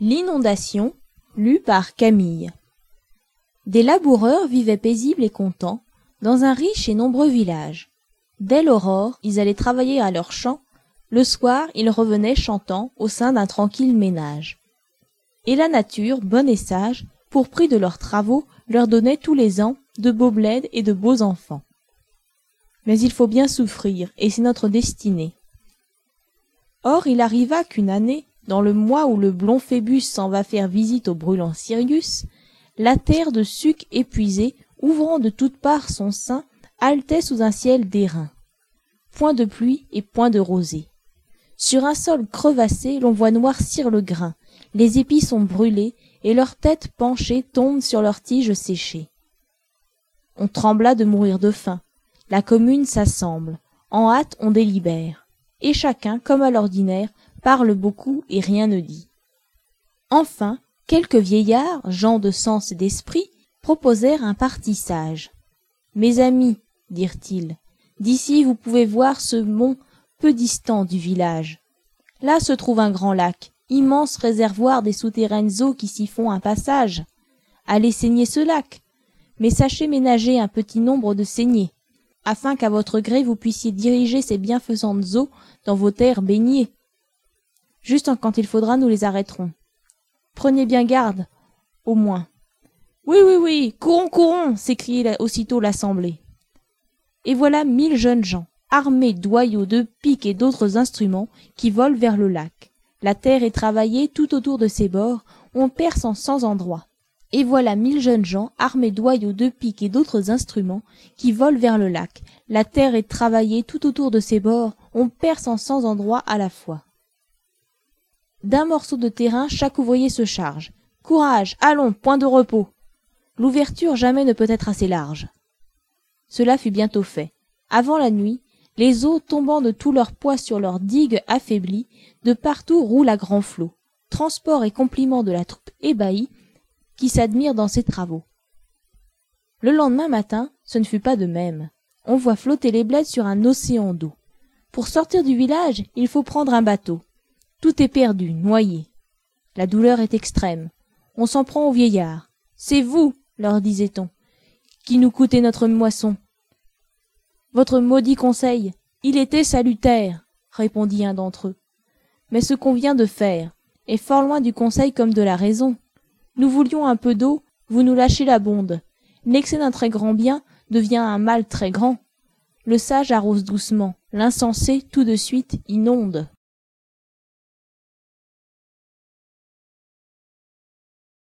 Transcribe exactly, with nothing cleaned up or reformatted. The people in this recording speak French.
L'inondation, lu par Camille. Des laboureurs vivaient paisibles et contents dans un riche et nombreux village. Dès l'aurore, ils allaient travailler à leurs champs. Le soir, ils revenaient chantant au sein d'un tranquille ménage. Et la nature, bonne et sage, pour prix de leurs travaux, leur donnait tous les ans de beaux bleds et de beaux enfants. Mais il faut bien souffrir, et c'est notre destinée. Or, il arriva qu'une année, dans le mois où le blond Phébus s'en va faire visite au brûlant Sirius, la terre de suc épuisée, ouvrant de toutes parts son sein, haletait sous un ciel d'airain. Point de pluie et point de rosée. Sur un sol crevassé, l'on voit noircir le grain, les épis sont brûlés, et leurs têtes penchées tombent sur leurs tiges séchées. On trembla de mourir de faim. La commune s'assemble. En hâte, on délibère. Et chacun, comme à l'ordinaire, parle beaucoup et rien ne dit. Enfin, quelques vieillards, gens de sens et d'esprit, proposèrent un parti sage. « Mes amis, dirent-ils, d'ici vous pouvez voir ce mont peu distant du village. Là se trouve un grand lac, immense réservoir des souterraines eaux qui s'y font un passage. Allez saigner ce lac, mais sachez ménager un petit nombre de saignées, afin qu'à votre gré vous puissiez diriger ces bienfaisantes eaux dans vos terres baignées. Juste quand il faudra, nous les arrêterons. Prenez bien garde, au moins. »« Oui, oui, oui, courons, courons !» s'écriait aussitôt l'assemblée. Et voilà mille jeunes gens, armés d'oyaux, de pics et d'autres instruments, qui volent vers le lac. La terre est travaillée tout autour de ses bords, on perce en cent endroits. Et voilà mille jeunes gens, armés d'oyaux, de pics et d'autres instruments, qui volent vers le lac. La terre est travaillée tout autour de ses bords, on perce en cent endroits à la fois. D'un morceau de terrain, chaque ouvrier se charge. Courage, allons, point de repos. L'ouverture jamais ne peut être assez large. Cela fut bientôt fait. Avant la nuit, les eaux tombant de tout leur poids sur leurs digues affaiblies, de partout roulent à grands flots. Transport et compliment de la troupe ébahie, qui s'admire dans ces travaux. Le lendemain matin, ce ne fut pas de même. On voit flotter les bleds sur un océan d'eau. Pour sortir du village, il faut prendre un bateau. Tout est perdu, noyé. La douleur est extrême. On s'en prend aux vieillards. « C'est vous, leur disait-on, qui nous coûtez notre moisson. Votre maudit conseil, il était salutaire, répondit un d'entre eux. Mais ce qu'on vient de faire est fort loin du conseil comme de la raison. Nous voulions un peu d'eau, vous nous lâchez la bonde. L'excès d'un très grand bien devient un mal très grand. Le sage arrose doucement, l'insensé tout de suite inonde.